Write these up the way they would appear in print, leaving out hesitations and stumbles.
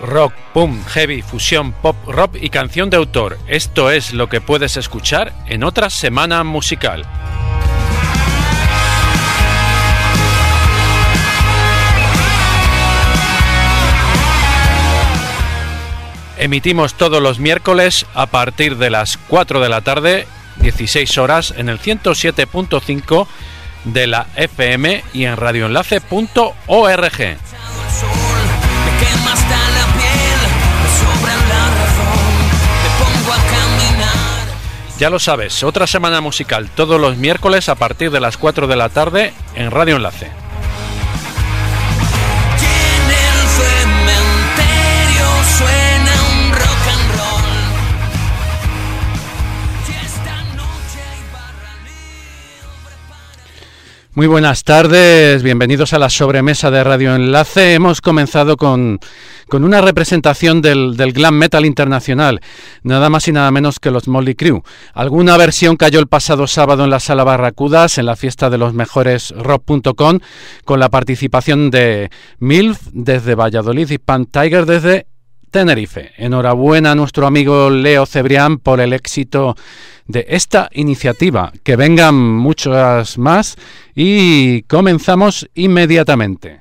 rock, punk, heavy, fusión, pop, rock y canción de autor. Esto es lo que puedes escuchar en otra semana musical. Emitimos todos los miércoles a partir de las 4 de la tarde, 16 horas, en el 107.5 de la FM y en radioenlace.org. Ya lo sabes, otra semana musical todos los miércoles a partir de las 4 de la tarde en Radio Enlace. Muy buenas tardes, bienvenidos a la sobremesa de Radio Enlace. Hemos comenzado con una representación del glam metal internacional, nada más y nada menos que los Mötley Crüe. Alguna versión cayó el pasado sábado en la Sala Barracudas, en la fiesta de los mejores rock.com, con la participación de MILF desde Valladolid y Pan Tiger desde Tenerife. Enhorabuena a nuestro amigo Leo Cebrián por el éxito de esta iniciativa. Que vengan muchas más y comenzamos inmediatamente.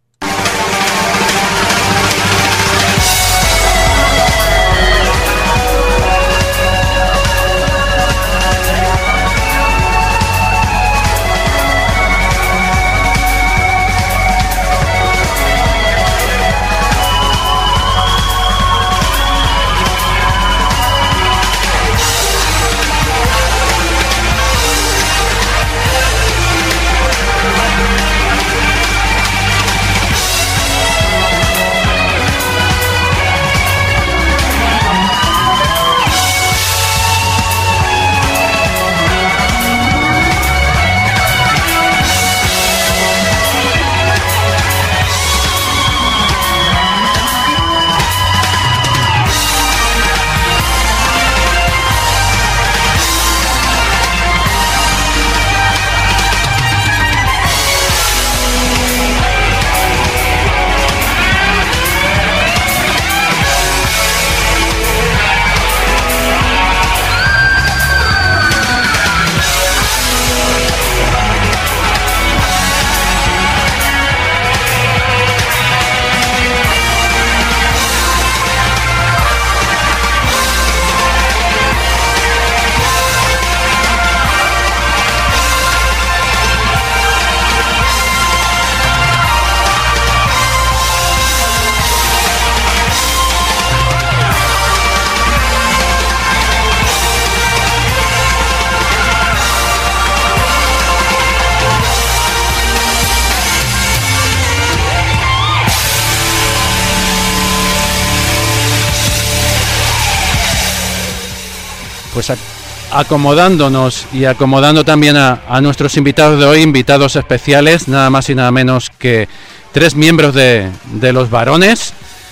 Pues acomodándonos y acomodando también a nuestros invitados de hoy, invitados especiales, nada más y nada menos que 3 miembros de Los Varones,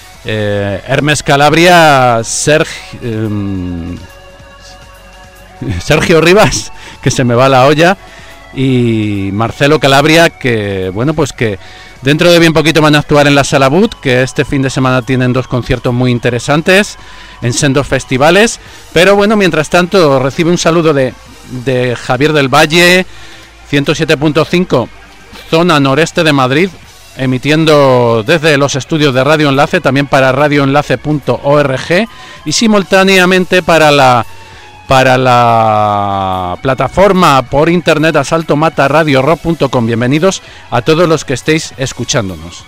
Hermes Calabria, Sergio Rivas, que se me va la olla, y Marcelo Calabria, que bueno, pues que dentro de bien poquito van a actuar en la Sala Boot, que este fin de semana tienen 2 conciertos muy interesantes en sendos festivales. Pero bueno, mientras tanto recibe un saludo de Javier del Valle, 107.5 zona noreste de Madrid, emitiendo desde los estudios de Radio Enlace, también para radioenlace.org y simultáneamente para la plataforma por internet asaltomataradiorock.com. Bienvenidos a todos los que estéis escuchándonos.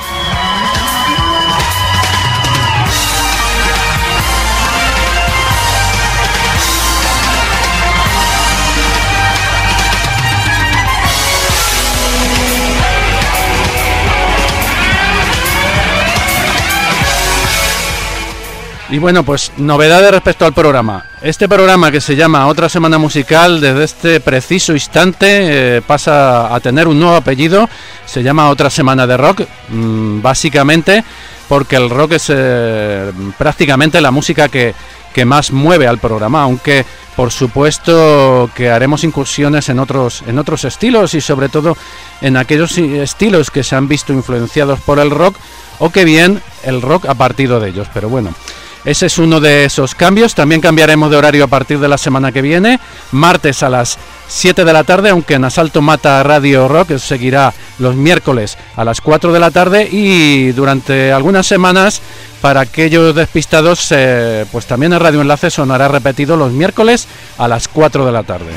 Y bueno, pues novedades respecto al programa. Este programa, que se llama Otra Semana Musical, desde este preciso instante pasa a tener un nuevo apellido. Se llama Otra Semana de Rock, básicamente porque el rock es prácticamente la música que más mueve al programa, aunque por supuesto que haremos incursiones en otros estilos y sobre todo en aquellos estilos que se han visto influenciados por el rock o que bien el rock ha partido de ellos. Pero bueno, ese es uno de esos cambios. También cambiaremos de horario a partir de la semana que viene, martes a las 7 de la tarde, aunque en Asalto Mata Radio Rock seguirá los miércoles a las 4 de la tarde, y durante algunas semanas, para aquellos despistados, pues también en Radio Enlace sonará repetido los miércoles a las 4 de la tarde.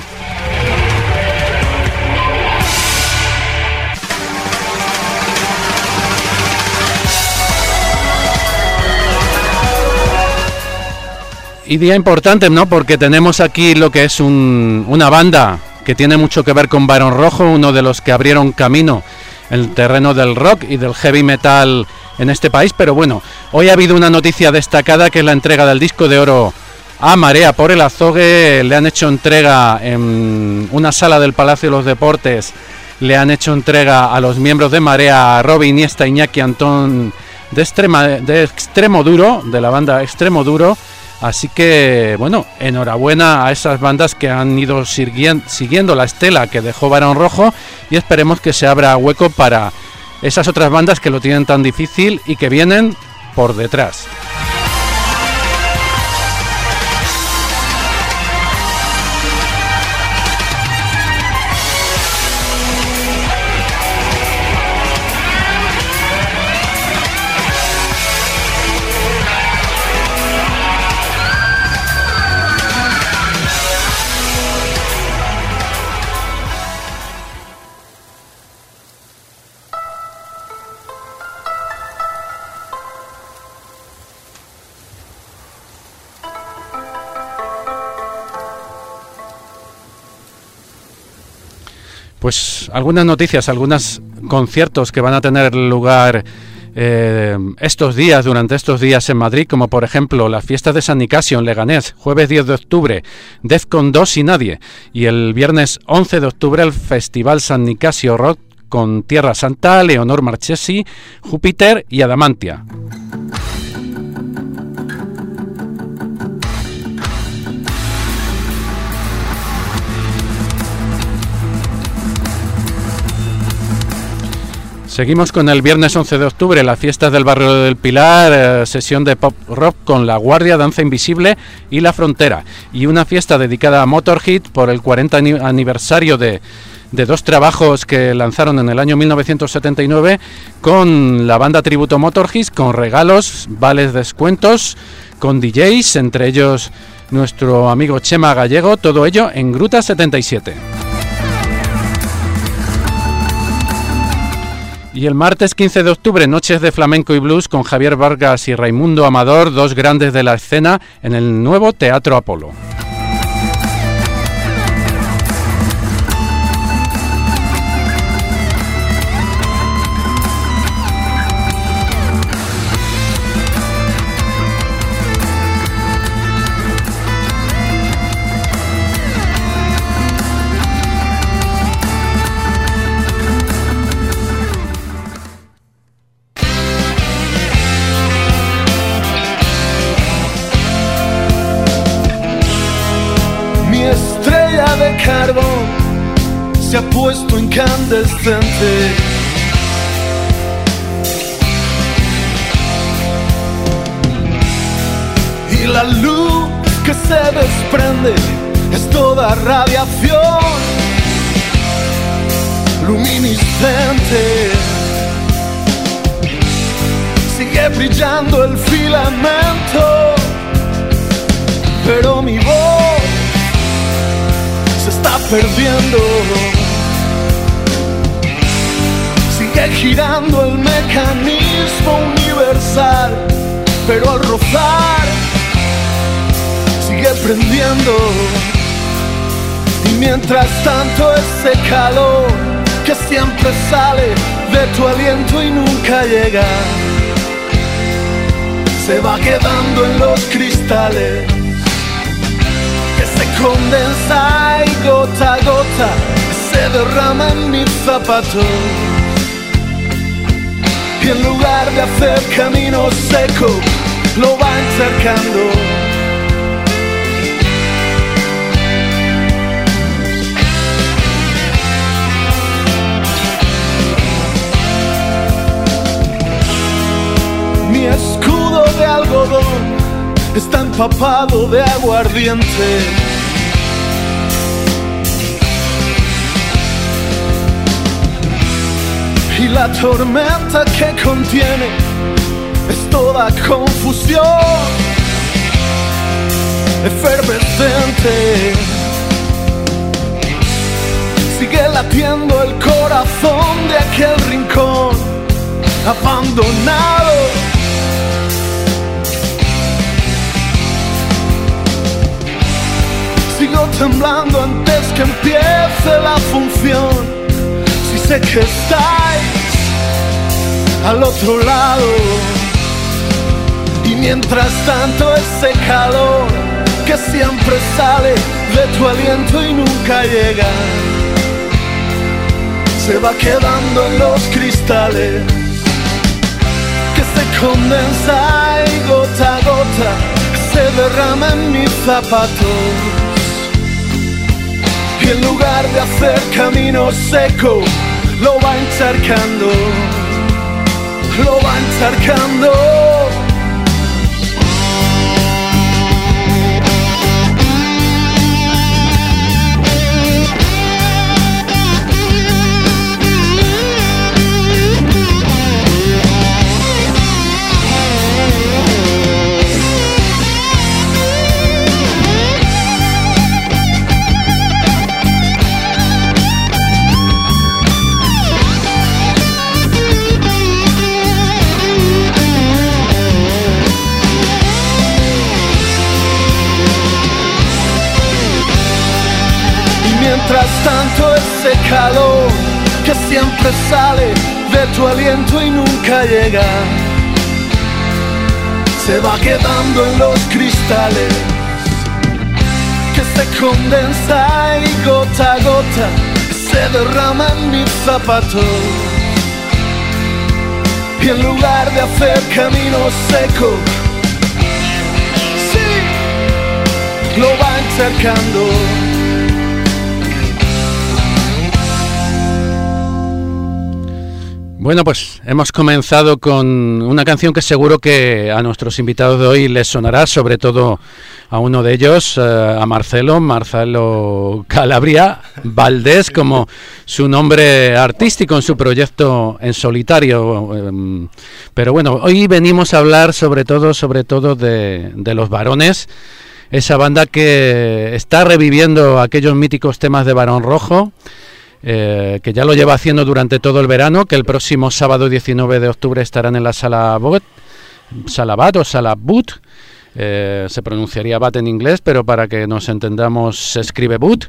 Y día importante, ¿no? Porque tenemos aquí lo que es una banda que tiene mucho que ver con Barón Rojo, uno de los que abrieron camino en el terreno del rock y del heavy metal en este país. Pero bueno, hoy ha habido una noticia destacada, que es la entrega del disco de oro a Marea por el Azogue. Le han hecho entrega en una sala del Palacio de los Deportes, le han hecho entrega a los miembros de Marea, a Roby Iniesta, Iñaki Antón de Extremoduro, de la banda Extremoduro. Así que, bueno, enhorabuena a esas bandas que han ido siguiendo la estela que dejó Barón Rojo, y esperemos que se abra hueco para esas otras bandas que lo tienen tan difícil y que vienen por detrás. Pues algunas noticias, algunos conciertos que van a tener lugar durante estos días en Madrid, como por ejemplo las fiestas de San Nicasio en Leganés, jueves 10 de octubre, Defcon 2 y Nadie, y el viernes 11 de octubre el Festival San Nicasio Rock con Tierra Santa, Leonor Marchesi, Júpiter y Adamantia. Seguimos con el viernes 11 de octubre, las fiestas del barrio del Pilar, sesión de pop rock con La Guardia, Danza Invisible y La Frontera, y una fiesta dedicada a Motorhead por el 40 aniversario de dos trabajos que lanzaron en el año 1979 con la banda tributo Motorhead, con regalos, vales descuentos, con DJs, entre ellos nuestro amigo Chema Gallego, todo ello en Gruta 77. Y el martes 15 de octubre, noches de flamenco y blues con Javier Vargas y Raimundo Amador, dos grandes de la escena, en el nuevo Teatro Apolo. Carbón se ha puesto incandescente. Y la luz que se desprende es toda radiación luminiscente. Sigue brillando el filamento, pero mi voz se está perdiendo. Sigue girando el mecanismo universal, pero al rozar sigue prendiendo. Y mientras tanto ese calor que siempre sale de tu aliento y nunca llega, se va quedando en los cristales, que se condensa y gota a gota se derrama en mis zapatos. Y en lugar de hacer camino seco, lo va encharcando. está empapado de aguardiente. Y la tormenta que contiene es toda confusión efervescente. Sigue latiendo el corazón de aquel rincón abandonado. Sigo temblando antes que empiece la función. Si sé que estáis al otro lado. Y mientras tanto ese calor que siempre sale de tu aliento y nunca llega, se va quedando en los cristales, que se condensa y gota a gota se derrama en mis zapatos. Y en lugar de hacer camino seco, lo va encharcando, lo va encharcando. Mientras tanto ese calor que siempre sale de tu aliento y nunca llega, se va quedando en los cristales, que se condensa y gota a gota se derrama en mis zapatos. Y en lugar de hacer camino seco, sí, lo va encharcando. Bueno, pues hemos comenzado con una canción que seguro que a nuestros invitados de hoy les sonará, sobre todo a uno de ellos, a Marcelo Calabria Valdés, como su nombre artístico en su proyecto en solitario. Pero bueno, hoy venimos a hablar sobre todo de Los Varones, esa banda que está reviviendo aquellos míticos temas de Barón Rojo, que ya lo lleva haciendo durante todo el verano, que el próximo sábado 19 de octubre estarán en la Sala Bat o Sala But. Se pronunciaría Bat en inglés, pero para que nos entendamos se escribe But.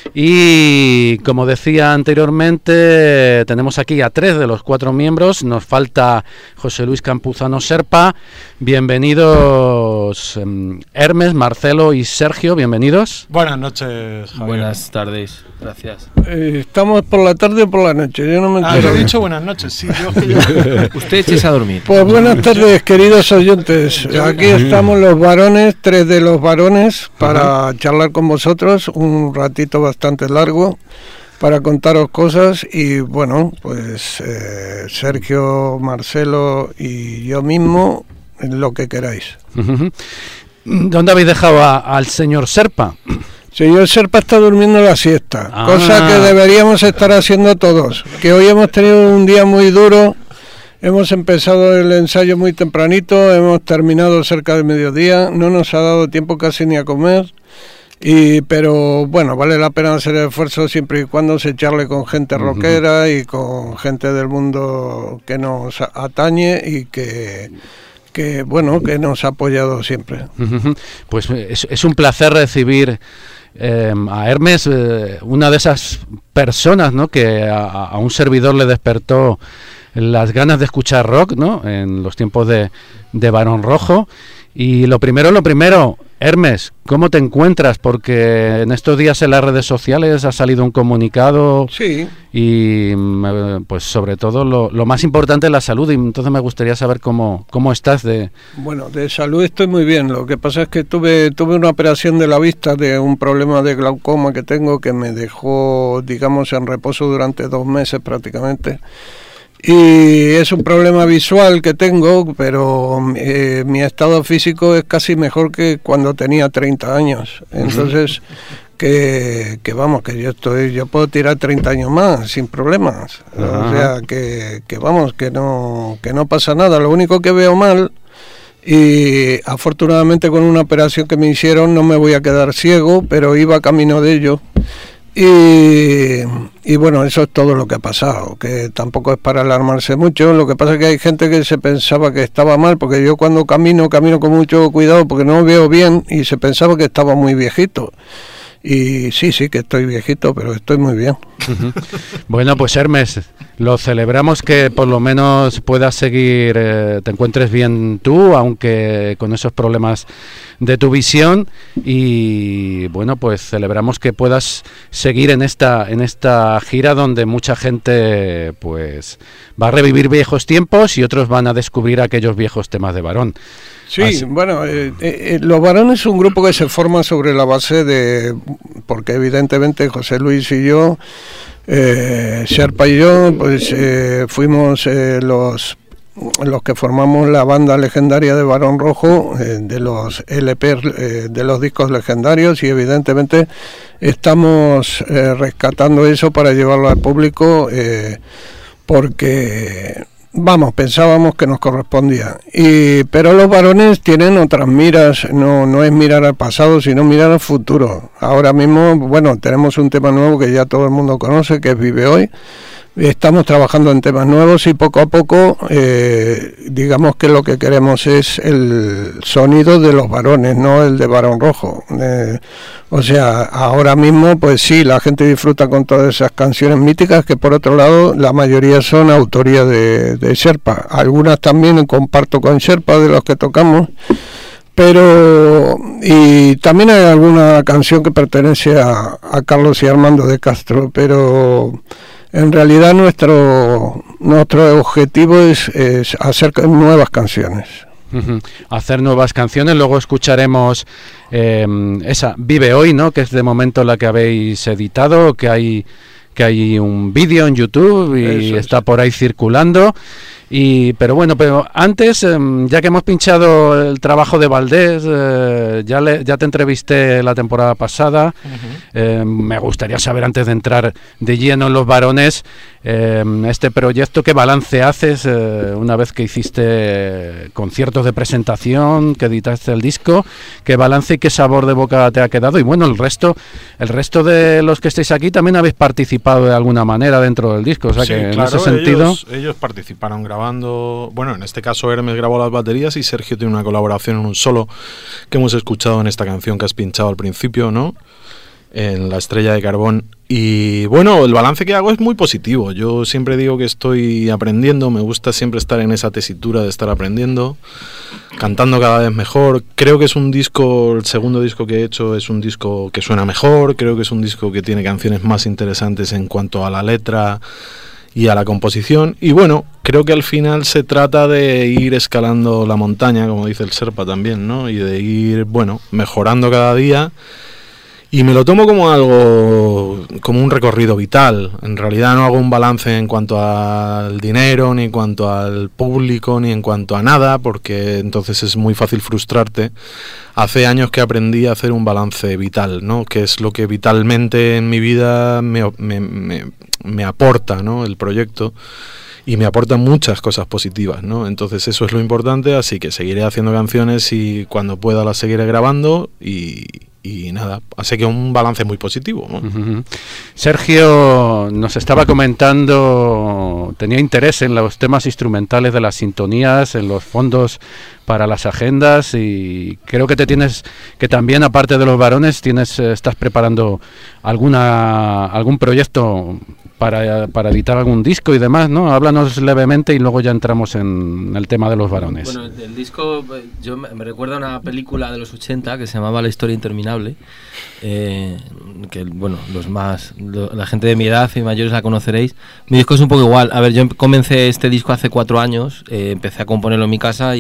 Y como decía anteriormente, tenemos aquí a 3 de los 4 miembros. Nos falta José Luis Campuzano Serpa. Bienvenidos Hermes, Marcelo y Sergio, bienvenidos. Buenas noches, Javier. Buenas tardes, gracias. ¿Estamos por la tarde o por la noche? Yo no me entero. Yo he dicho buenas noches, sí. Usted échese a dormir. Pues buenas tardes, queridos oyentes. Aquí estamos los varones, 3 de los varones, para charlar con vosotros un ratito bastante largo, para contaros cosas. Y bueno, pues Sergio, Marcelo y yo mismo, lo que queráis. ¿Dónde habéis dejado al señor Serpa? Señor Serpa está durmiendo la siesta, cosa que deberíamos estar haciendo todos, que hoy hemos tenido un día muy duro. Hemos empezado el ensayo muy tempranito, hemos terminado cerca de mediodía, no nos ha dado tiempo casi ni a comer, pero bueno, vale la pena hacer el esfuerzo siempre y cuando se charle con gente rockera y con gente del mundo que nos atañe y que bueno, que nos ha apoyado siempre. Pues es un placer recibir a Hermes, una de esas personas, ¿no?, que a un servidor le despertó las ganas de escuchar rock, ¿no?, en los tiempos de Barón Rojo. Y lo primero, Hermes, ¿cómo te encuentras? Porque en estos días en las redes sociales ha salido un comunicado. Sí. Y pues sobre todo lo más importante es la salud, y entonces me gustaría saber cómo estás de... Bueno, de salud estoy muy bien. Lo que pasa es que tuve una operación de la vista, de un problema de glaucoma que tengo, que me dejó, digamos, en reposo durante 2 meses prácticamente. Y es un problema visual que tengo, pero mi estado físico es casi mejor que cuando tenía 30 años. Entonces, que yo puedo tirar 30 años más sin problemas. O sea, que no pasa nada. Lo único que veo mal, y afortunadamente con una operación que me hicieron no me voy a quedar ciego, pero iba camino de ello. Y bueno, eso es todo lo que ha pasado, que tampoco es para alarmarse mucho. Lo que pasa es que hay gente que se pensaba que estaba mal, porque yo cuando camino con mucho cuidado porque no veo bien, y se pensaba que estaba muy viejito. Y sí que estoy viejito, pero estoy muy bien. Bueno, pues Hermes, lo celebramos que por lo menos puedas seguir, te encuentres bien tú, aunque con esos problemas de tu visión, y bueno, pues celebramos que puedas seguir en esta gira donde mucha gente pues va a revivir viejos tiempos y otros van a descubrir aquellos viejos temas de Barón. Sí, bueno, Los Varones es un grupo que se forma sobre la base porque evidentemente José Luis y yo, Sherpa y yo, pues fuimos los que formamos la banda legendaria de Barón Rojo, de los LP, de los discos legendarios, y evidentemente estamos rescatando eso para llevarlo al público, porque pensábamos que nos correspondía. Pero Los Varones tienen otras miras, no es mirar al pasado, sino mirar al futuro. Ahora mismo, bueno, tenemos un tema nuevo que ya todo el mundo conoce, que es Vive Hoy. Estamos trabajando en temas nuevos y poco a poco, digamos que lo que queremos es el sonido de Los Varones, no el de Barón Rojo. O sea, ahora mismo, pues sí, la gente disfruta con todas esas canciones míticas, que por otro lado, la mayoría son autoría de Sherpa. Algunas también comparto con Sherpa, de los que tocamos. Y también hay alguna canción que pertenece a Carlos y Armando de Castro, pero en realidad nuestro objetivo es hacer nuevas canciones. Hacer nuevas canciones, luego escucharemos esa Vive Hoy, ¿no? Que es de momento la que habéis editado, que hay un vídeo en YouTube y está por ahí circulando. Pero antes, ya que hemos pinchado el trabajo de Valdés, ya te entrevisté la temporada pasada. Me gustaría saber, antes de entrar de lleno en Los Varones, este proyecto, ¿qué balance haces una vez que hiciste conciertos de presentación, que editaste el disco? ¿Qué balance y qué sabor de boca te ha quedado? Y bueno, el resto de los que estáis aquí también habéis participado de alguna manera dentro del disco, o sea, sí, que claro, en ese sentido ellos participaron grabando. Bueno, en este caso Hermes grabó las baterías y Sergio tiene una colaboración en un solo que hemos escuchado en esta canción que has pinchado al principio, ¿no? En La Estrella de Carbón. Y bueno, el balance que hago es muy positivo. Yo siempre digo que estoy aprendiendo, me gusta siempre estar en esa tesitura de estar aprendiendo, cantando cada vez mejor. Creo que es un disco, el segundo disco que he hecho es un disco que suena mejor, creo que es un disco que tiene canciones más interesantes en cuanto a la letra y a la composición, y bueno, creo que al final se trata de ir escalando la montaña, como dice el Sherpa también, ¿no? Y de ir, bueno, mejorando cada día, y me lo tomo como algo, como un recorrido vital. En realidad no hago un balance en cuanto al dinero, ni en cuanto al público, ni en cuanto a nada, porque entonces es muy fácil frustrarte. Hace años que aprendí a hacer un balance vital, ¿no? Que es lo que vitalmente en mi vida me aporta, ¿no? El proyecto, y me aporta muchas cosas positivas, ¿no? Entonces eso es lo importante, así que seguiré haciendo canciones y cuando pueda las seguiré grabando y nada, así que un balance muy positivo, ¿no? Sergio nos estaba comentando, tenía interés en los temas instrumentales de las sintonías, en los fondos para las agendas, y creo que que también, aparte de Los Varones, estás preparando algún proyecto para editar algún disco y demás, ¿no? Háblanos levemente y luego ya entramos en el tema de Los Varones. Bueno, el disco, yo me recuerda a una película de los 80 que se llamaba La Historia Interminable, que bueno, la gente de mi edad y mayores la conoceréis. Mi disco es un poco igual. A ver, yo comencé este disco hace 4 años, empecé a componerlo en mi casa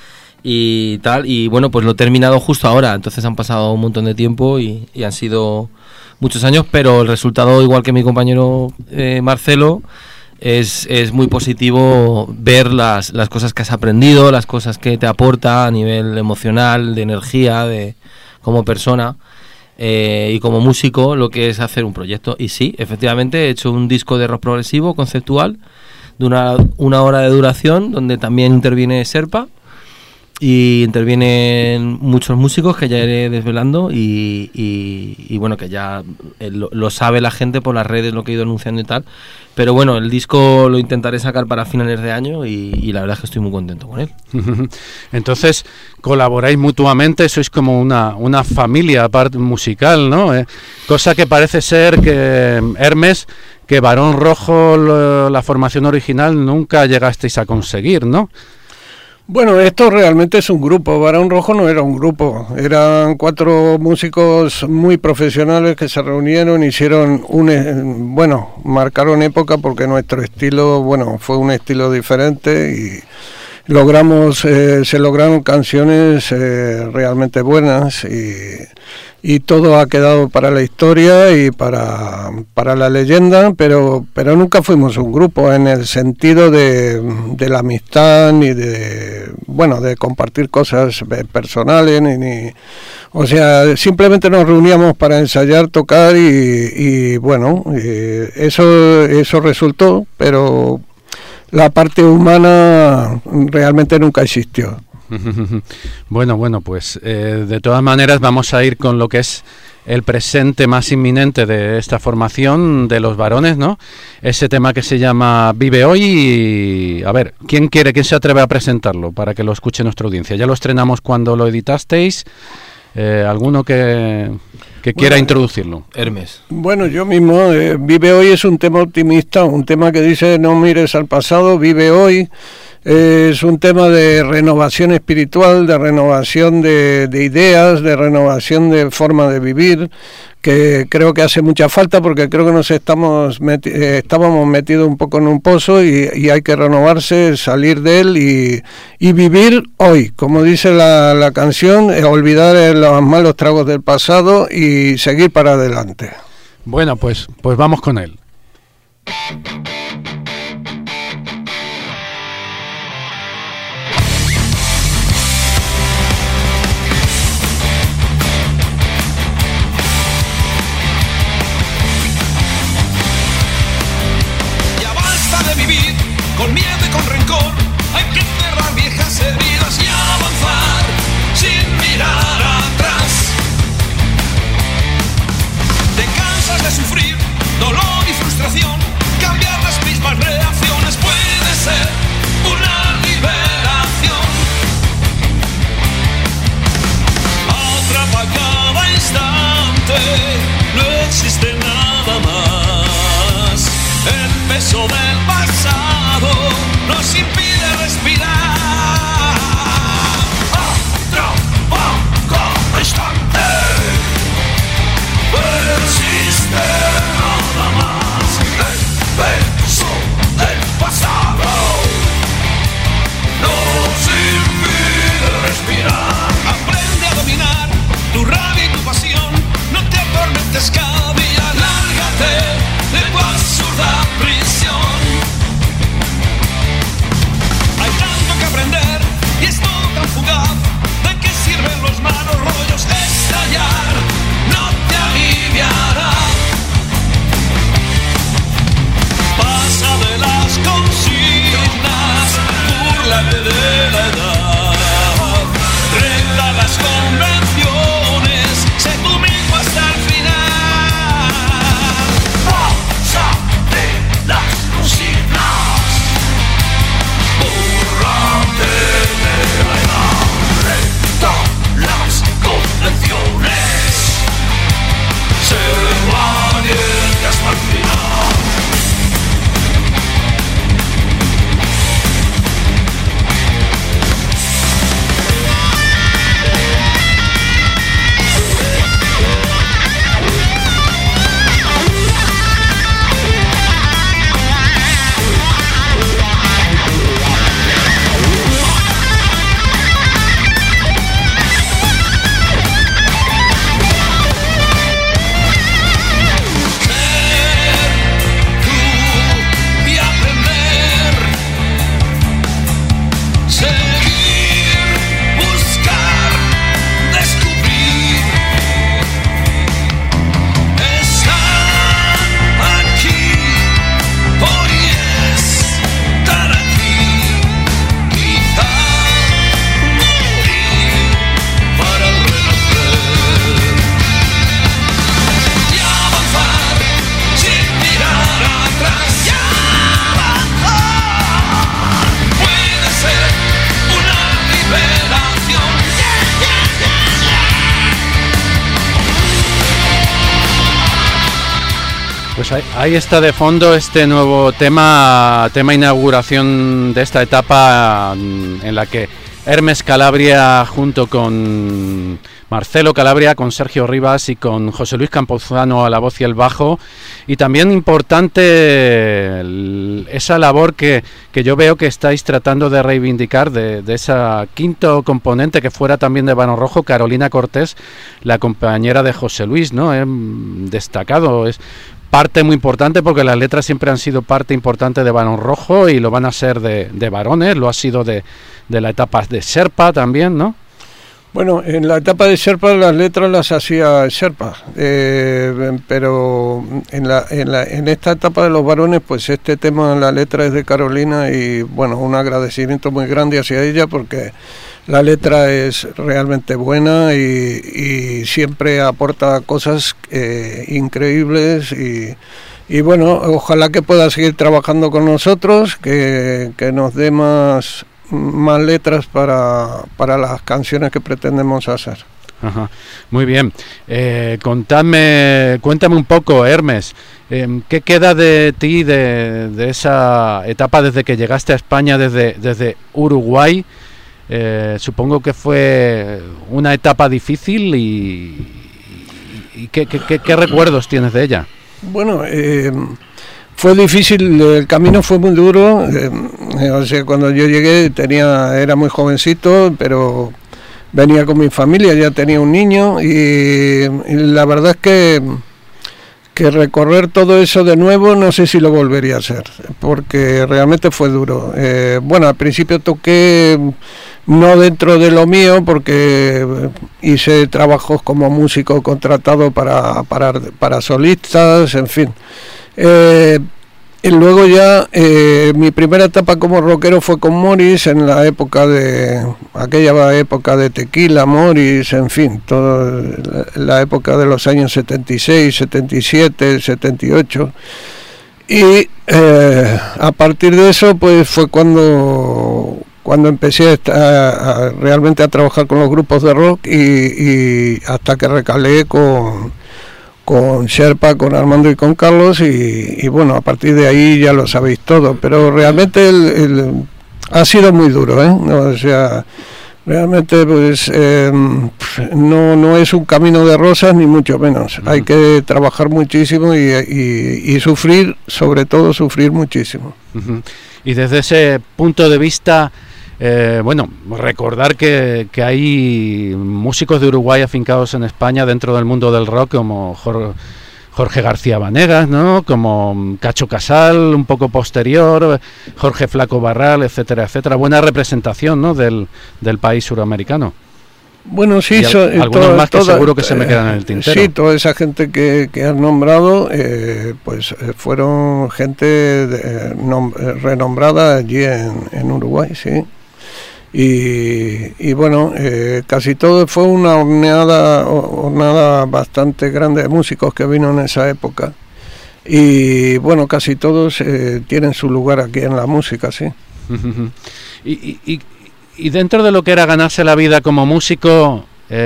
y tal, y bueno, pues lo he terminado justo ahora, entonces han pasado un montón de tiempo y han sido muchos años, pero el resultado, igual que mi compañero Marcelo, es muy positivo ver las cosas que has aprendido, las cosas que te aporta a nivel emocional, de energía, como persona y como músico, lo que es hacer un proyecto. Y sí, efectivamente he hecho un disco de rock progresivo conceptual de una hora de duración, donde también interviene Serpa y intervienen muchos músicos que ya iré desvelando y bueno, que ya lo sabe la gente por las redes, lo que he ido anunciando y tal. Pero bueno, el disco lo intentaré sacar para finales de año y la verdad es que estoy muy contento con él. Entonces, colaboráis mutuamente, sois como una familia musical, ¿no? Cosa que parece ser que Hermes, que Barón Rojo, la formación original, nunca llegasteis a conseguir, ¿no? Bueno, esto realmente es un grupo. Barón Rojo no era un grupo, eran 4 músicos muy profesionales que se reunieron, marcaron época porque nuestro estilo, fue un estilo diferente y se lograron canciones realmente buenas y todo ha quedado para la historia y para la leyenda, pero nunca fuimos un grupo en el sentido de la amistad ni de compartir cosas personales o sea, simplemente nos reuníamos para ensayar, tocar y eso resultó, pero la parte humana realmente nunca existió. Bueno, pues de todas maneras vamos a ir con lo que es el presente más inminente de esta formación de los varones, ¿no? Ese tema que se llama Vive Hoy y, a ver, ¿quién se atreve a presentarlo para que lo escuche nuestra audiencia? Ya lo estrenamos cuando lo editasteis. ¿Alguno que quiera introducirlo? Hermes. Bueno, yo mismo. Vive Hoy es un tema optimista, un tema que dice no mires al pasado, vive hoy. Es un tema de renovación espiritual, de renovación de ideas, de renovación de forma de vivir, que creo que hace mucha falta porque creo que estábamos metidos un poco en un pozo y hay que renovarse, salir de él y vivir hoy, como dice la canción, olvidar los malos tragos del pasado y seguir para adelante. Bueno, pues vamos con él. Con miedo y con rencor, hay que cerrar viejas heridas y avanzar sin mirar atrás. Te cansas de sufrir dolor y Pues ahí está de fondo este nuevo tema inauguración de esta etapa en la que Hermes Calabria junto con Marcelo Calabria, con Sergio Rivas y con José Luis Campuzano a la voz y el bajo, y también importante esa labor que yo veo que estáis tratando de reivindicar de esa quinto componente que fuera también de Barón Rojo, Carolina Cortés, la compañera de José Luis, ¿no? Destacado, es parte muy importante porque las letras siempre han sido parte importante de Barón Rojo y lo van a ser de Barones, lo ha sido de la etapa de Sherpa también, ¿no? Bueno, en la etapa de Sherpa las letras las hacía Sherpa, pero en esta etapa de los Barones, pues este tema, la letra es de Carolina y bueno, un agradecimiento muy grande hacia ella porque la letra es realmente buena y siempre aporta cosas increíbles y bueno, ojalá que pueda seguir trabajando con nosotros, que nos dé más letras para las canciones que pretendemos hacer. Ajá, muy bien. Cuéntame un poco, Hermes, ¿qué queda de ti de esa etapa desde que llegaste a España desde Uruguay? Supongo que fue una etapa difícil y ¿qué recuerdos tienes de ella? Bueno, fue difícil, el camino fue muy duro, o sea, cuando yo llegué era muy jovencito, pero venía con mi familia, ya tenía un niño y la verdad es que recorrer todo eso de nuevo no sé si lo volvería a hacer, porque realmente fue duro. Bueno, al principio toqué no dentro de lo mío, porque hice trabajos como músico contratado para solistas, en fin. Y luego ya mi primera etapa como rockero fue con Morris en aquella época de Tequila, Morris, en fin, toda la época de los años 76, 77, 78. Y a partir de eso pues fue cuando empecé realmente a trabajar con los grupos de rock y hasta que recalé con Sherpa, con Armando y con Carlos y bueno, a partir de ahí ya lo sabéis todo, pero realmente ha sido muy duro, o sea, realmente pues no es un camino de rosas ni mucho menos, hay que trabajar muchísimo y sufrir, sobre todo sufrir muchísimo. Y desde ese punto de vista, bueno, recordar que hay músicos de Uruguay afincados en España dentro del mundo del rock como Jorge García Vanegas, ¿no? Como Cacho Casal, un poco posterior, Jorge Flaco Barral, etcétera, etcétera. Buena representación, ¿no? del país suramericano. Bueno, sí, algunos más que seguro que se me quedan en el tintero. Sí, toda esa gente que has nombrado, pues fueron gente renombrada allí en Uruguay, sí. Y bueno, casi todo fue una hornada bastante grande de músicos que vino en esa época. Y bueno, casi todos tienen su lugar aquí en la música, sí. Y dentro de lo que era ganarse la vida como músico,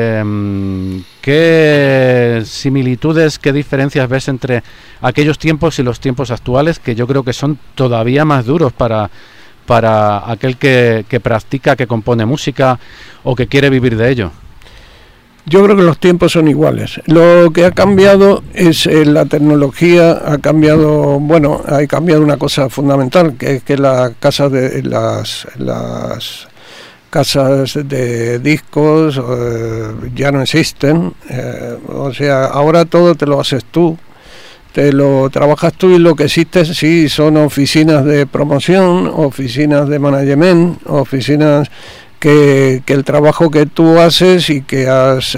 ¿qué similitudes, qué diferencias ves entre aquellos tiempos y los tiempos actuales, que yo creo que son todavía más duros para aquel que practica, que compone música o que quiere vivir de ello? Yo creo que los tiempos son iguales. Lo que ha cambiado es la tecnología, ha cambiado una cosa fundamental, que es que las casas de discos ya no existen, o sea, ahora todo te lo haces tú, te lo trabajas tú y lo que existe sí son oficinas de promoción, oficinas de management, oficinas que el trabajo que tú haces y que has,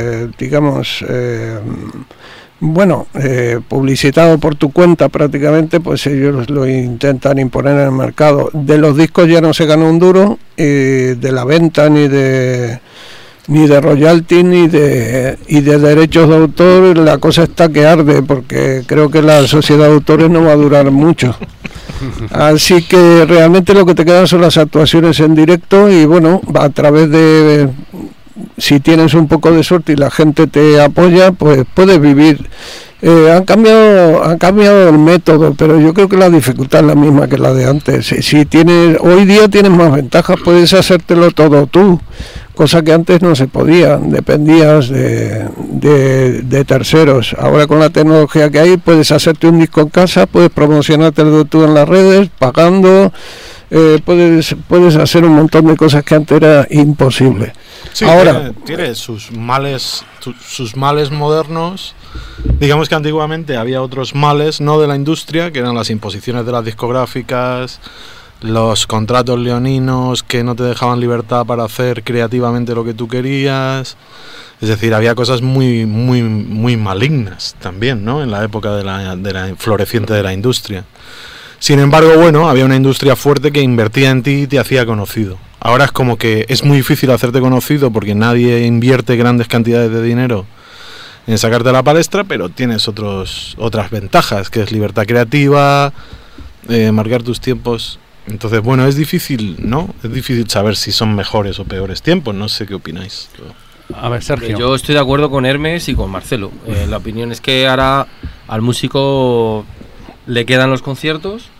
publicitado por tu cuenta prácticamente, pues ellos lo intentan imponer en el mercado. De los discos ya no se gana un duro, de la venta ni de royalty ni de derechos de autor. La cosa está que arde, porque creo que la sociedad de autores no va a durar mucho. Así que realmente lo que te quedan son las actuaciones en directo y bueno, a través de, si tienes un poco de suerte y la gente te apoya, pues puedes vivir Han cambiado el método, pero yo creo que la dificultad es la misma que la de antes. Si hoy día tienes más ventajas, puedes hacértelo todo tú, cosa que antes no se podía, dependías de terceros. Ahora con la tecnología que hay, puedes hacerte un disco en casa, puedes promocionártelo tú en las redes, pagando, puedes hacer un montón de cosas que antes era imposible. Sí, ahora tiene sus males modernos. Digamos que antiguamente había otros males, no de la industria, que eran las imposiciones de las discográficas, los contratos leoninos que no te dejaban libertad para hacer creativamente lo que tú querías. Es decir, había cosas muy malignas también, ¿no? En la época de la floreciente de la industria. Sin embargo, bueno, había una industria fuerte que invertía en ti y te hacía conocido. Ahora es como que es muy difícil hacerte conocido porque nadie invierte grandes cantidades de dinero en sacarte a la palestra, pero tienes otras ventajas, que es libertad creativa, marcar tus tiempos. Entonces, bueno, es difícil, ¿no? Es difícil saber si son mejores o peores tiempos. No sé qué opináis. A ver, Sergio. Yo estoy de acuerdo con Hermes y con Marcelo. La opinión es que ahora al músico le quedan los conciertos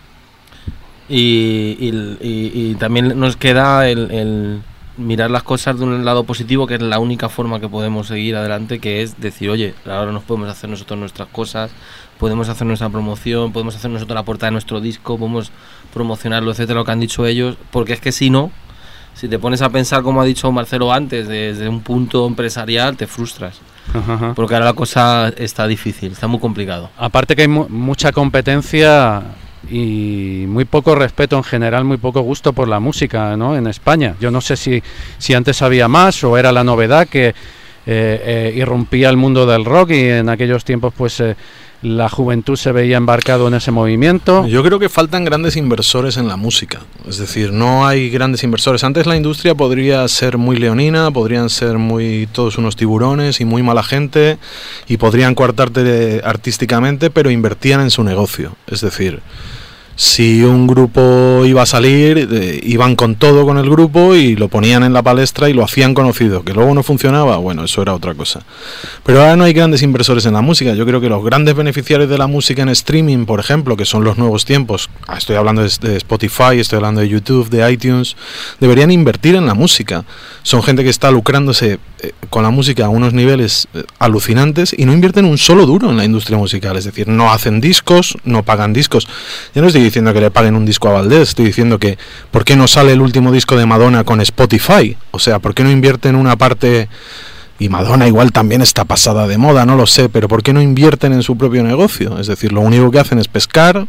y también nos queda el mirar las cosas de un lado positivo, que es la única forma que podemos seguir adelante, que es decir, oye, ahora nos podemos hacer nosotros nuestras cosas, podemos hacer nuestra promoción, podemos hacer nosotros la portada de nuestro disco, podemos promocionarlo, etcétera, lo que han dicho ellos, porque es que si no, si te pones a pensar, como ha dicho Marcelo antes, desde un punto empresarial, te frustras. Ajá. Porque ahora la cosa está difícil, está muy complicado. Aparte que hay mucha competencia y muy poco respeto en general, muy poco gusto por la música, ¿no? En España. Yo no sé si antes había más o era la novedad que irrumpía el mundo del rock y en aquellos tiempos pues la juventud se veía embarcado en ese movimiento. Yo creo que faltan grandes inversores en la música, es decir, no hay grandes inversores. Antes la industria podría ser muy leonina, podrían ser todos unos tiburones y muy mala gente y podrían coartarte artísticamente, pero invertían en su negocio. Es decir, si un grupo iba a salir, iban con todo con el grupo y lo ponían en la palestra y lo hacían conocido. Que luego no funcionaba, bueno, eso era otra cosa. Pero ahora no hay grandes inversores en la música. Yo creo que los grandes beneficiarios de la música en streaming, por ejemplo, que son los nuevos tiempos, estoy hablando de Spotify, estoy hablando de YouTube, de iTunes, deberían invertir en la música. Son gente que está lucrándose con la música a unos niveles alucinantes y no invierten un solo duro en la industria musical. Es decir, no hacen discos, no pagan discos. Yo no estoy diciendo que le paguen un disco a Valdés, estoy diciendo que ¿por qué no sale el último disco de Madonna con Spotify? O sea, ¿por qué no invierten una parte? Y Madonna igual también está pasada de moda, no lo sé, pero ¿por qué no invierten en su propio negocio? Es decir, lo único que hacen es pescar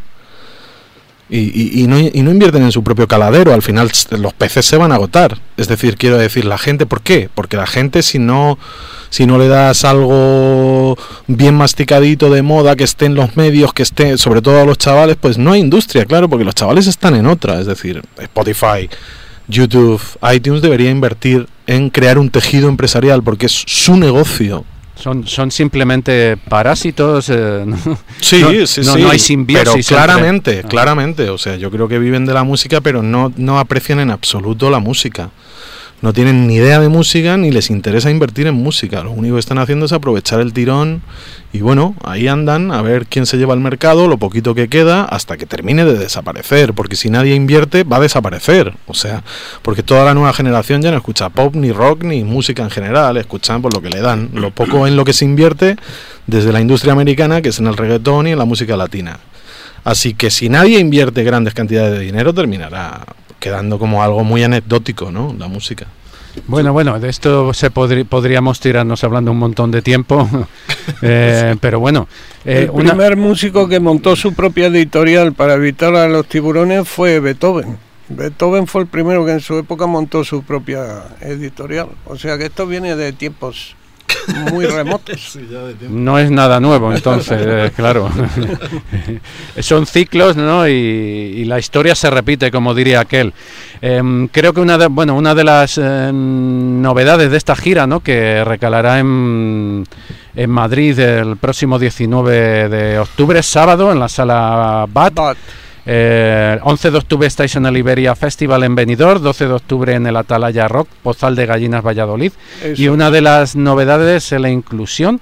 y no invierten en su propio caladero. Al final los peces se van a agotar. Es decir, quiero decir, la gente, ¿por qué? Porque la gente si no le das algo bien masticadito de moda, que esté en los medios, que esté sobre todo a los chavales, pues no hay industria, claro, porque los chavales están en otra. Es decir, Spotify, YouTube, iTunes debería invertir en crear un tejido empresarial porque es su negocio. Son simplemente parásitos. ¿No? Sí, no hay simbiosis. Pero claramente. O sea, yo creo que viven de la música, pero no aprecian en absoluto la música. No tienen ni idea de música ni les interesa invertir en música. Lo único que están haciendo es aprovechar el tirón y bueno, ahí andan a ver quién se lleva el mercado, lo poquito que queda, hasta que termine de desaparecer. Porque si nadie invierte, va a desaparecer. O sea, porque toda la nueva generación ya no escucha pop, ni rock, ni música en general. Escuchan por lo que le dan. Lo poco en lo que se invierte desde la industria americana, que es en el reggaetón y en la música latina. Así que si nadie invierte grandes cantidades de dinero, terminará quedando como algo muy anecdótico, ¿no? La música. Bueno, de esto podríamos tirarnos hablando un montón de tiempo, pero bueno. El primer músico que montó su propia editorial para evitar a los tiburones fue Beethoven. Beethoven fue el primero que en su época montó su propia editorial. O sea que esto viene de tiempos muy remotos. No es nada nuevo, entonces, claro. Son ciclos, ¿no? Y la historia se repite, como diría aquel. Creo que una de las novedades de esta gira, ¿no? Que recalará en Madrid el próximo 19 de octubre, sábado, en la sala BAT. 11 de octubre estáis en el Iberia Festival en Benidorm, 12 de octubre en el Atalaya Rock, Pozal de Gallinas, Valladolid. Eso. Y una de las novedades es la inclusión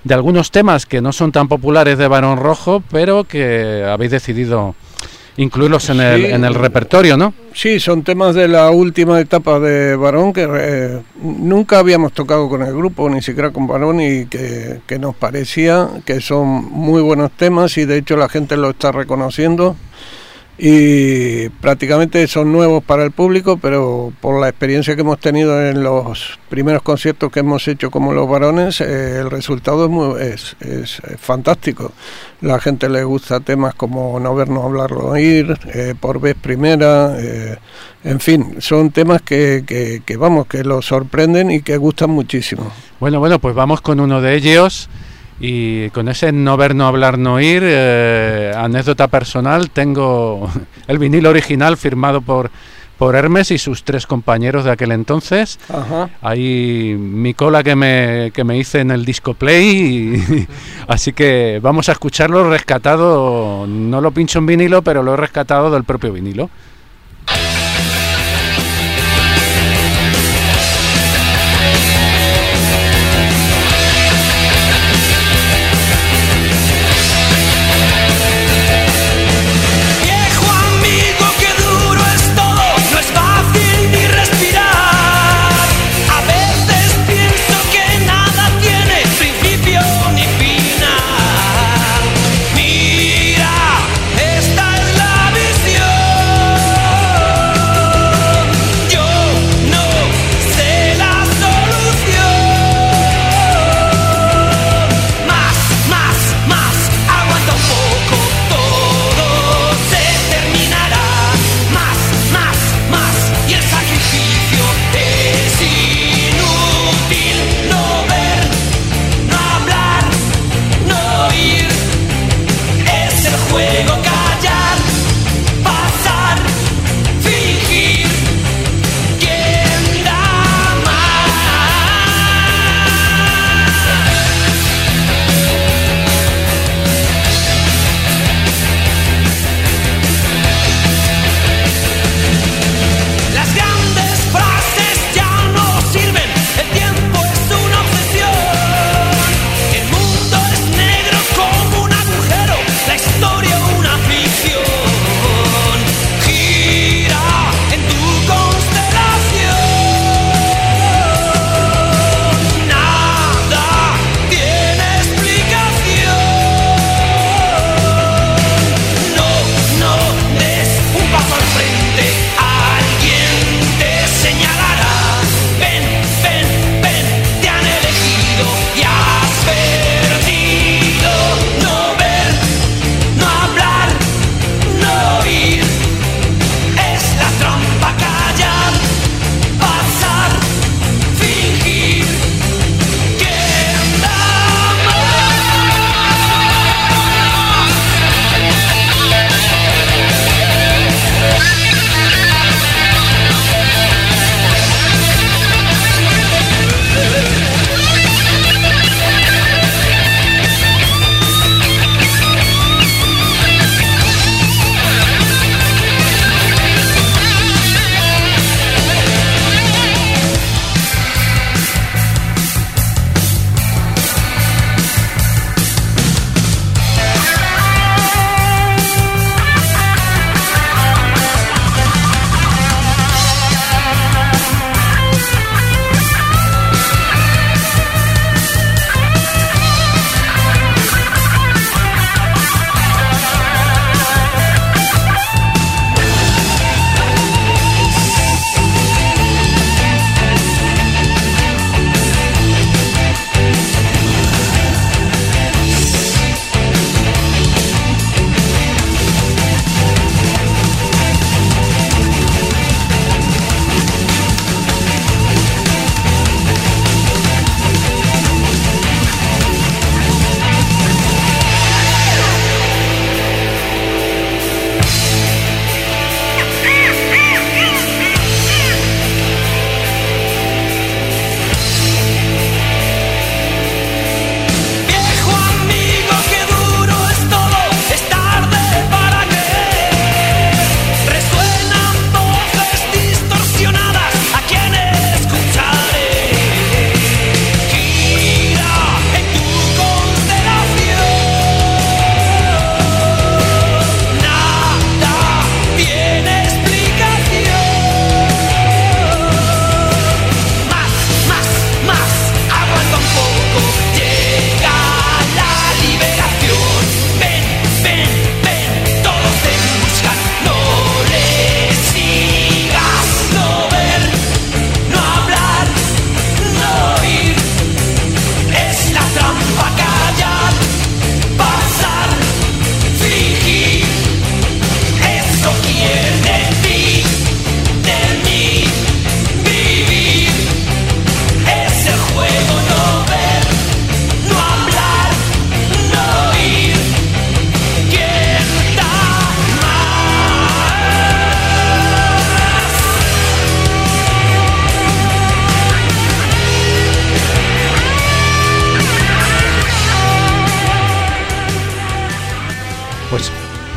de algunos temas que no son tan populares de Barón Rojo, pero que habéis decidido incluirlos en el repertorio, ¿no? Sí, son temas de la última etapa de Barón que nunca habíamos tocado con el grupo, ni siquiera con Barón, y que nos parecía que son muy buenos temas y de hecho la gente lo está reconociendo. Y prácticamente son nuevos para el público, pero por la experiencia que hemos tenido en los primeros conciertos que hemos hecho como Los Barones, el resultado es fantástico. La gente le gusta temas como No vernos hablarlo oír, Por vez primera, en fin, son temas que vamos, que los sorprenden y que gustan muchísimo. Bueno, pues vamos con uno de ellos. Y con ese No ver, no hablar, no oír, anécdota personal, tengo el vinilo original firmado por Hermes y sus 3 compañeros de aquel entonces. Ajá. Ahí mi cola que me hice en el disco play, así que vamos a escucharlo rescatado, no lo pincho en vinilo, pero lo he rescatado del propio vinilo. Mira, esta es la visión.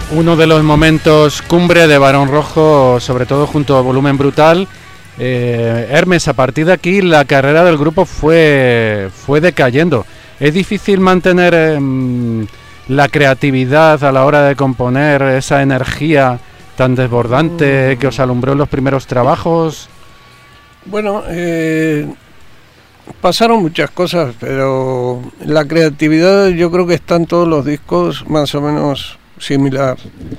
uno de los momentos cumbre de Barón Rojo, sobre todo junto a Volumen Brutal. Hermes, a partir de aquí la carrera del grupo fue decayendo. ¿Es difícil mantener la creatividad a la hora de componer, esa energía tan desbordante que os alumbró en los primeros trabajos? Bueno, pasaron muchas cosas, pero la creatividad yo creo que está en todos los discos más o menos similar.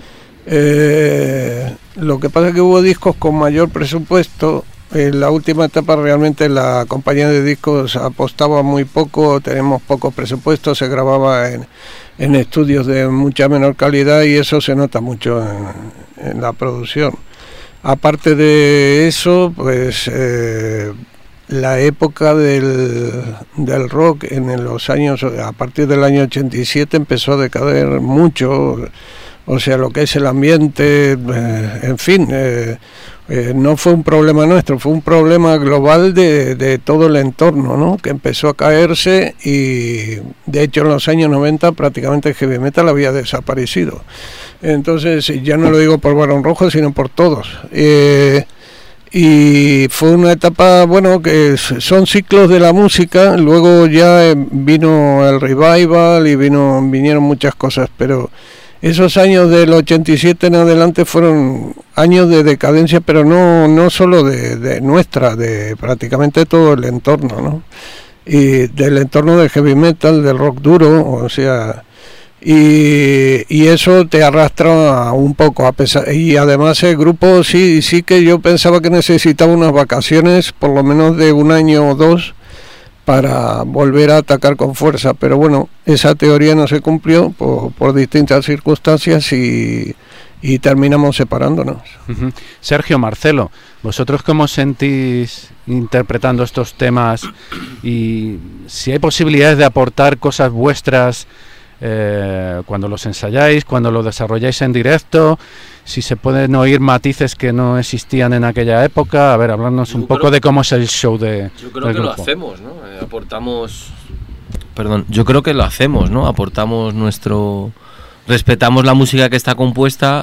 Lo que pasa es que hubo discos con mayor presupuesto. En la última etapa realmente la compañía de discos apostaba muy poco, tenemos poco presupuesto, se grababa en estudios de mucha menor calidad y eso se nota mucho en la producción. Aparte de eso, pues la época del rock en los años, a partir del año 87 empezó a decaer mucho, o sea, lo que es el ambiente, en fin, no fue un problema nuestro, fue un problema global de todo el entorno, ¿no? Que empezó a caerse y de hecho en los años 90 prácticamente el heavy metal había desaparecido. Entonces ya no lo digo por Barón Rojo, sino por todos. Y fue una etapa, bueno, que son ciclos de la música, luego ya vino el revival y vinieron muchas cosas, pero esos años del 87 en adelante fueron años de decadencia, pero no solo de nuestra, de prácticamente todo el entorno, ¿no? Y del entorno del heavy metal, del rock duro, o sea, y eso te arrastra un poco, a pesar, y además el grupo sí que yo pensaba que necesitaba unas vacaciones, por lo menos de un año o dos, para volver a atacar con fuerza, pero bueno, esa teoría no se cumplió por distintas circunstancias y terminamos separándonos. Uh-huh. Sergio, Marcelo, ¿vosotros cómo sentís interpretando estos temas y si hay posibilidades de aportar cosas vuestras cuando los ensayáis, cuando los desarrolláis en directo, si se pueden oír matices que no existían en aquella época? A ver, hablarnos un poco de cómo es el show de Yo creo que grupo. Lo hacemos, ¿no? Yo creo que lo hacemos, ¿no? Aportamos respetamos la música que está compuesta.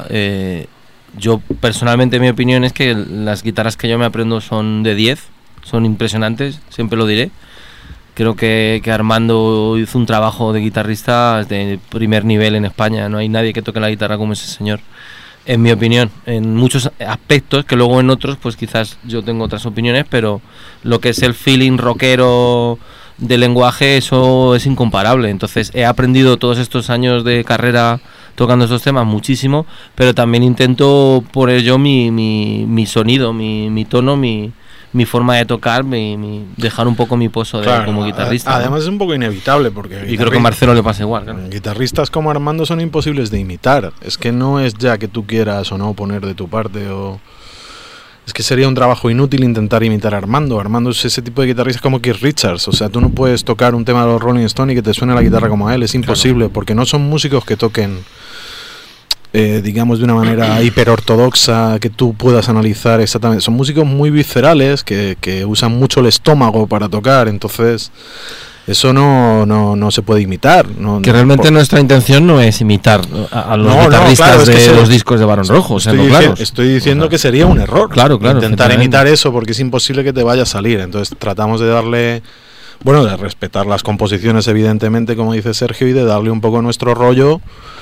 Yo personalmente, mi opinión es que las guitarras que yo me aprendo son de 10, son impresionantes, siempre lo diré. Creo que Armando hizo un trabajo de guitarrista de primer nivel en España. No hay nadie que toque la guitarra como ese señor, en mi opinión, en muchos aspectos, que luego en otros pues quizás yo tengo otras opiniones, pero lo que es el feeling rockero de lenguaje, eso es incomparable. Entonces he aprendido todos estos años de carrera tocando estos temas muchísimo, pero también intento poner yo mi sonido, mi tono, mi forma de tocar, dejar un poco mi pozo como guitarrista. Además, ¿no? Es un poco inevitable porque... Y creo que a Marcelo le pasa igual. Claro. Guitarristas como Armando son imposibles de imitar. Es que no es ya que tú quieras o no poner de tu parte o... Es que sería un trabajo inútil intentar imitar a Armando. Armando es ese tipo de guitarrista como Keith Richards. O sea, tú no puedes tocar un tema de los Rolling Stones y que te suene la guitarra como a él. Es imposible, claro. Porque no son músicos que toquen... digamos de una manera hiperortodoxa que tú puedas analizar exactamente. Son músicos muy viscerales que usan mucho el estómago para tocar, entonces eso no se puede imitar. Realmente nuestra intención no es imitar a los guitarristas de los discos de Barón Rojo. Estoy diciendo que sería un error intentar imitar eso, porque es imposible que te vaya a salir. Entonces tratamos de darle... Bueno, de respetar las composiciones evidentemente, como dice Sergio, y de darle un poco nuestro rollo,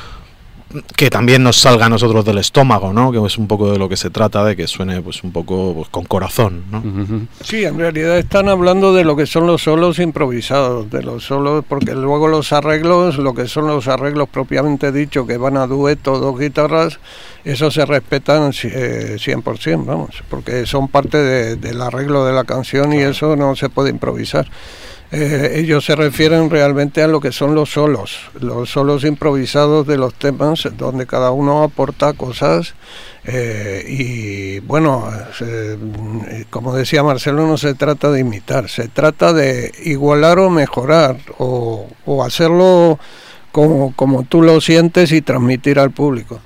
que también nos salga a nosotros del estómago, ¿no? Que es un poco de lo que se trata, de que suene pues un poco pues, con corazón, ¿no? Sí, en realidad están hablando de lo que son los solos improvisados, de los solos, porque luego los arreglos, lo que son los arreglos propiamente dicho, que van a dueto, dos guitarras, eso se respetan 100%, vamos, porque son parte del arreglo de la canción y eso no se puede improvisar. Ellos se refieren realmente a lo que son los solos improvisados de los temas, donde cada uno aporta cosas y bueno, como decía Marcelo, no se trata de imitar, se trata de igualar o mejorar o hacerlo como tú lo sientes y transmitir al público.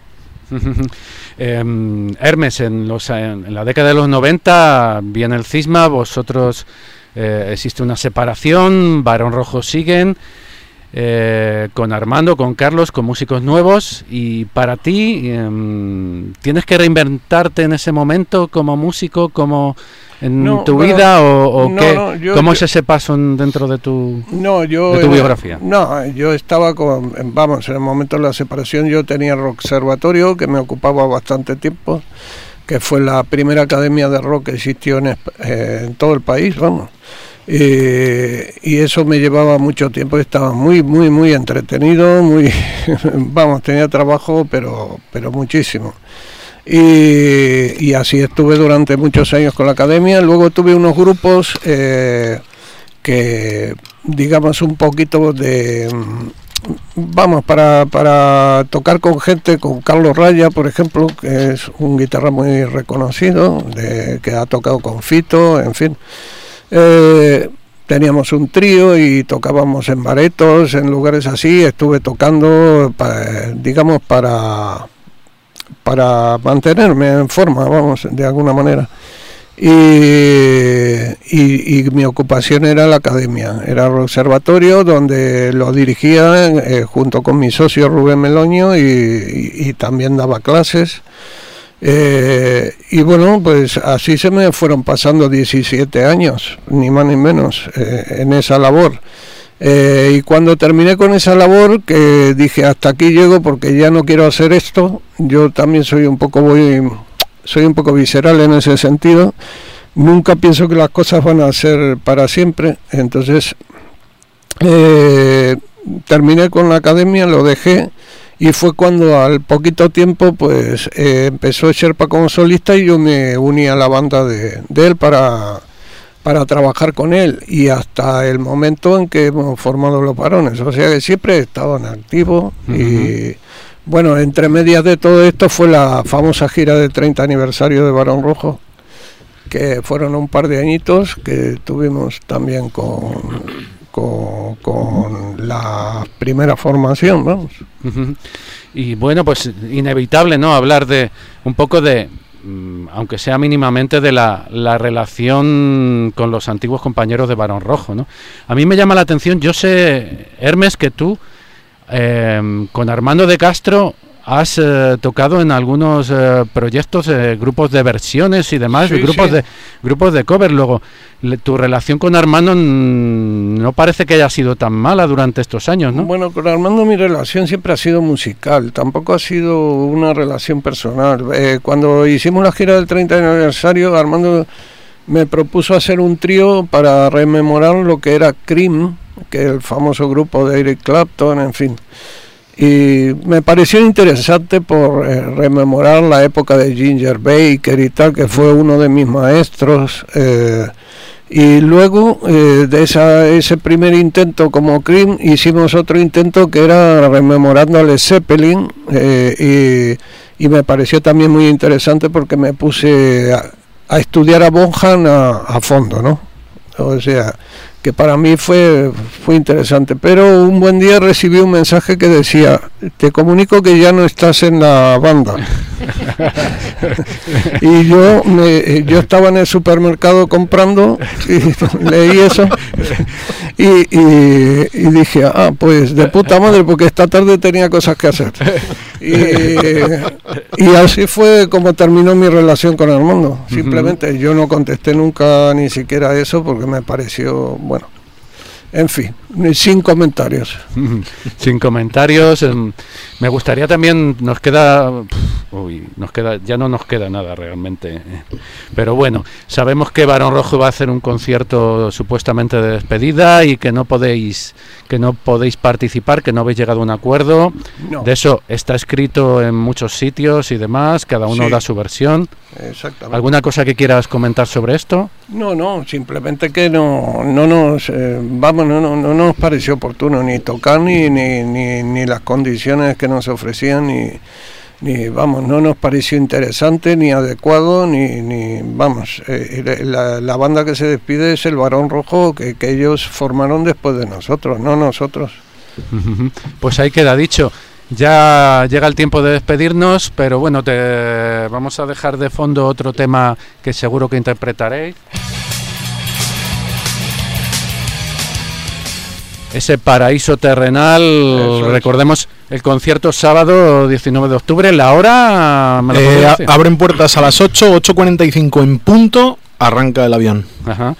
Hermes, en la década de los 90 viene el cisma, vosotros... existe una separación, Barón Rojo siguen. con Armando, con Carlos, con músicos nuevos, y para ti tienes que reinventarte en ese momento como músico, como en tu vida, o qué, ¿cómo es ese paso dentro de tu biografía? No, yo estaba en el momento de la separación yo tenía el Rockservatorio, que me ocupaba bastante tiempo, que fue la primera academia de rock que existió en todo el país, vamos. Y eso me llevaba mucho tiempo, estaba muy entretenido, tenía trabajo, pero muchísimo. Y así estuve durante muchos años con la academia. Luego tuve unos grupos que, digamos, un poquito de... para tocar con gente, con Carlos Raya, por ejemplo, que es un guitarra muy reconocido, que ha tocado con Fito, en fin. Teníamos un trío y tocábamos en baretos, en lugares así. Estuve tocando, para mantenerme en forma, vamos, de alguna manera. Y mi ocupación era la academia, era el observatorio, donde lo dirigía junto con mi socio Rubén Meloño, y también daba clases. Y bueno, pues así se me fueron pasando 17 años, ni más ni menos, en esa labor. Y cuando terminé con esa labor, que dije hasta aquí llego porque ya no quiero hacer esto. Yo también soy un poco visceral en ese sentido. Nunca pienso que las cosas van a ser para siempre. Entonces terminé con la academia, lo dejé, y fue cuando al poquito tiempo pues empezó Sherpa como solista, y yo me uní a la banda de él para trabajar con él, y hasta el momento en que hemos formado Los Varones. O sea que siempre he estado en activo. Y bueno, entre medias de todo esto fue la famosa gira del 30 aniversario de Barón Rojo, que fueron un par de añitos que tuvimos también con la primera formación, vamos. Y bueno, pues inevitable, ¿no?, hablar de un poco de, aunque sea mínimamente, de la relación con los antiguos compañeros de Barón Rojo, ¿no? A mí me llama la atención, yo sé, Hermes, que tú con Armando de Castro has tocado en algunos proyectos, grupos de versiones y demás, sí, grupos de cover. Luego, tu relación con Armando no parece que haya sido tan mala durante estos años, ¿no? Bueno, con Armando mi relación siempre ha sido musical, tampoco ha sido una relación personal. Cuando hicimos la gira del 30 aniversario, Armando me propuso hacer un trío para rememorar lo que era Cream, que es el famoso grupo de Eric Clapton, en fin. Y me pareció interesante por rememorar la época de Ginger Baker y tal, que fue uno de mis maestros. Y luego de ese primer intento como Cream, hicimos otro intento que era rememorando a Led Zeppelin, y me pareció también muy interesante porque me puse a estudiar a Bonham a fondo, ¿no? O sea, que para mí fue interesante. Pero un buen día recibí un mensaje que decía: te comunico que ya no estás en la banda. Y yo estaba en el supermercado comprando y leí eso y dije, pues de puta madre, porque esta tarde tenía cosas que hacer. Y así fue como terminó mi relación con Armando. Simplemente yo no contesté nunca ni siquiera eso, porque me pareció, bueno, en fin, sin comentarios. Sin comentarios. Me gustaría también, ya no nos queda nada realmente, pero bueno, sabemos que Barón Rojo va a hacer un concierto supuestamente de despedida y que no podéis participar, que no habéis llegado a un acuerdo. No. De eso está escrito en muchos sitios y demás, cada uno da su versión. Exactamente. ¿Alguna cosa que quieras comentar sobre esto? No, simplemente que no nos pareció oportuno ni tocar ni las condiciones que nos ofrecían, no nos pareció interesante ni adecuado, la banda que se despide es el Barón Rojo, que ellos formaron después de nosotros, no nosotros. Pues ahí queda dicho. Ya llega el tiempo de despedirnos, pero bueno, vamos a dejar de fondo otro tema que seguro que interpretaréis. ese paraíso terrenal. Recordemos el concierto sábado 19 de octubre, la hora... ¿me lo podría decir? Abren puertas a las 8:45 en punto, arranca el avión. Ajá.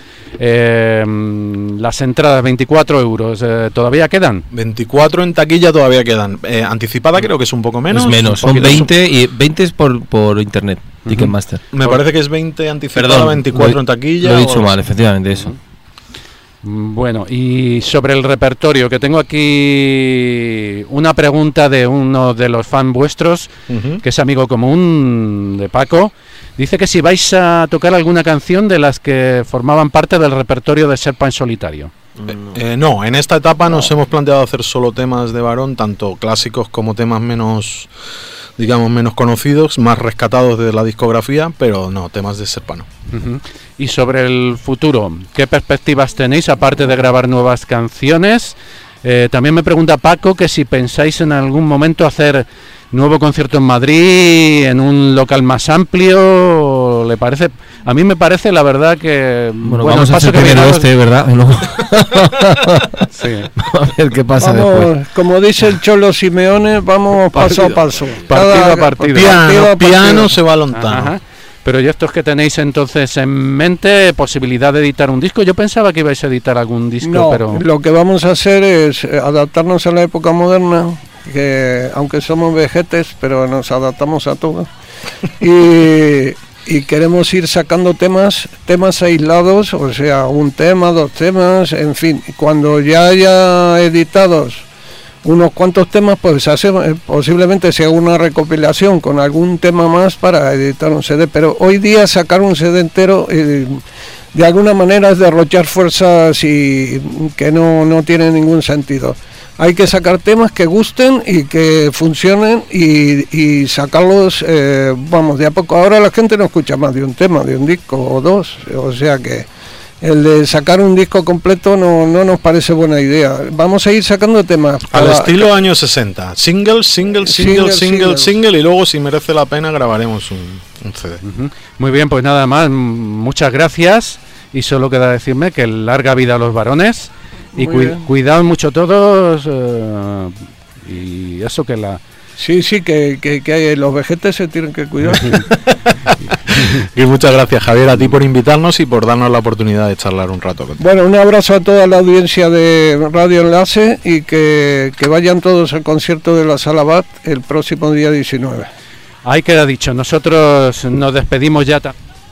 Las entradas, 24 euros, ¿todavía quedan? 24 en taquilla todavía quedan. Anticipada creo que es un poco menos. Es menos, son 20 y 20 es por internet, Ticketmaster. Me parece que es 20 anticipada, Perdón, 24 en taquilla. Lo he dicho mal, efectivamente, eso. Bueno, y sobre el repertorio, que tengo aquí una pregunta de uno de los fans vuestros, que es amigo común de Paco. Dice que si vais a tocar alguna canción de las que formaban parte del repertorio de Serpa en solitario. No, en esta etapa nos hemos planteado hacer solo temas de Varón, tanto clásicos como temas menos, digamos, menos conocidos, más rescatados de la discografía, pero no, temas de Serpano. Y sobre el futuro, ¿qué perspectivas tenéis aparte de grabar nuevas canciones? También me pregunta Paco que si pensáis en algún momento hacer nuevo concierto en Madrid, en un local más amplio, ¿le parece? A mí me parece, la verdad, que... Bueno, vamos a hacer primero ¿verdad? No. Sí. A ver qué pasa después. Como dice el Cholo Simeone, vamos paso a paso. Partido a partido. Piano se va a Lontano. Ajá. Pero ¿y estos que tenéis entonces en mente? ¿Posibilidad de editar un disco? Yo pensaba que ibais a editar algún disco, no, pero... lo que vamos a hacer es adaptarnos a la época moderna, que aunque somos vejetes, pero nos adaptamos a todo. Y queremos ir sacando temas aislados, o sea, un tema, dos temas, en fin. Cuando ya haya editados unos cuantos temas, pues posiblemente sea una recopilación con algún tema más para editar un CD, pero hoy día sacar un CD entero de alguna manera es derrochar fuerzas y que no tiene ningún sentido. Hay que sacar temas que gusten y que funcionen y sacarlos, vamos, de a poco. Ahora la gente no escucha más de un tema, de un disco o dos, o sea que el de sacar un disco completo no nos parece buena idea. Vamos a ir sacando temas. Al estilo años 60, single, y luego si merece la pena grabaremos un CD. Muy bien, pues nada más, muchas gracias y solo queda decirme que larga vida a los varones. Y cuidad mucho todos y eso que la... Sí, que los vejetes se tienen que cuidar. Y muchas gracias, Javier, a ti por invitarnos y por darnos la oportunidad de charlar un rato contigo. Bueno, un abrazo a toda la audiencia de Radio Enlace y que vayan todos al concierto de la Sala Bat el próximo día 19. Ahí queda dicho, nosotros nos despedimos ya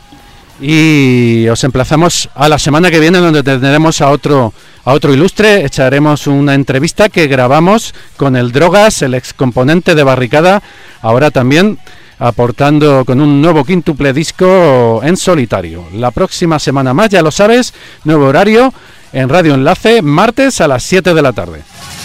y os emplazamos a la semana que viene, donde tendremos a otro ilustre. Echaremos una entrevista que grabamos con el Drogas, el excomponente de Barricada, ahora también aportando con un nuevo quíntuple disco en solitario. La próxima semana más, ya lo sabes, nuevo horario en Radio Enlace, martes a las 7 de la tarde.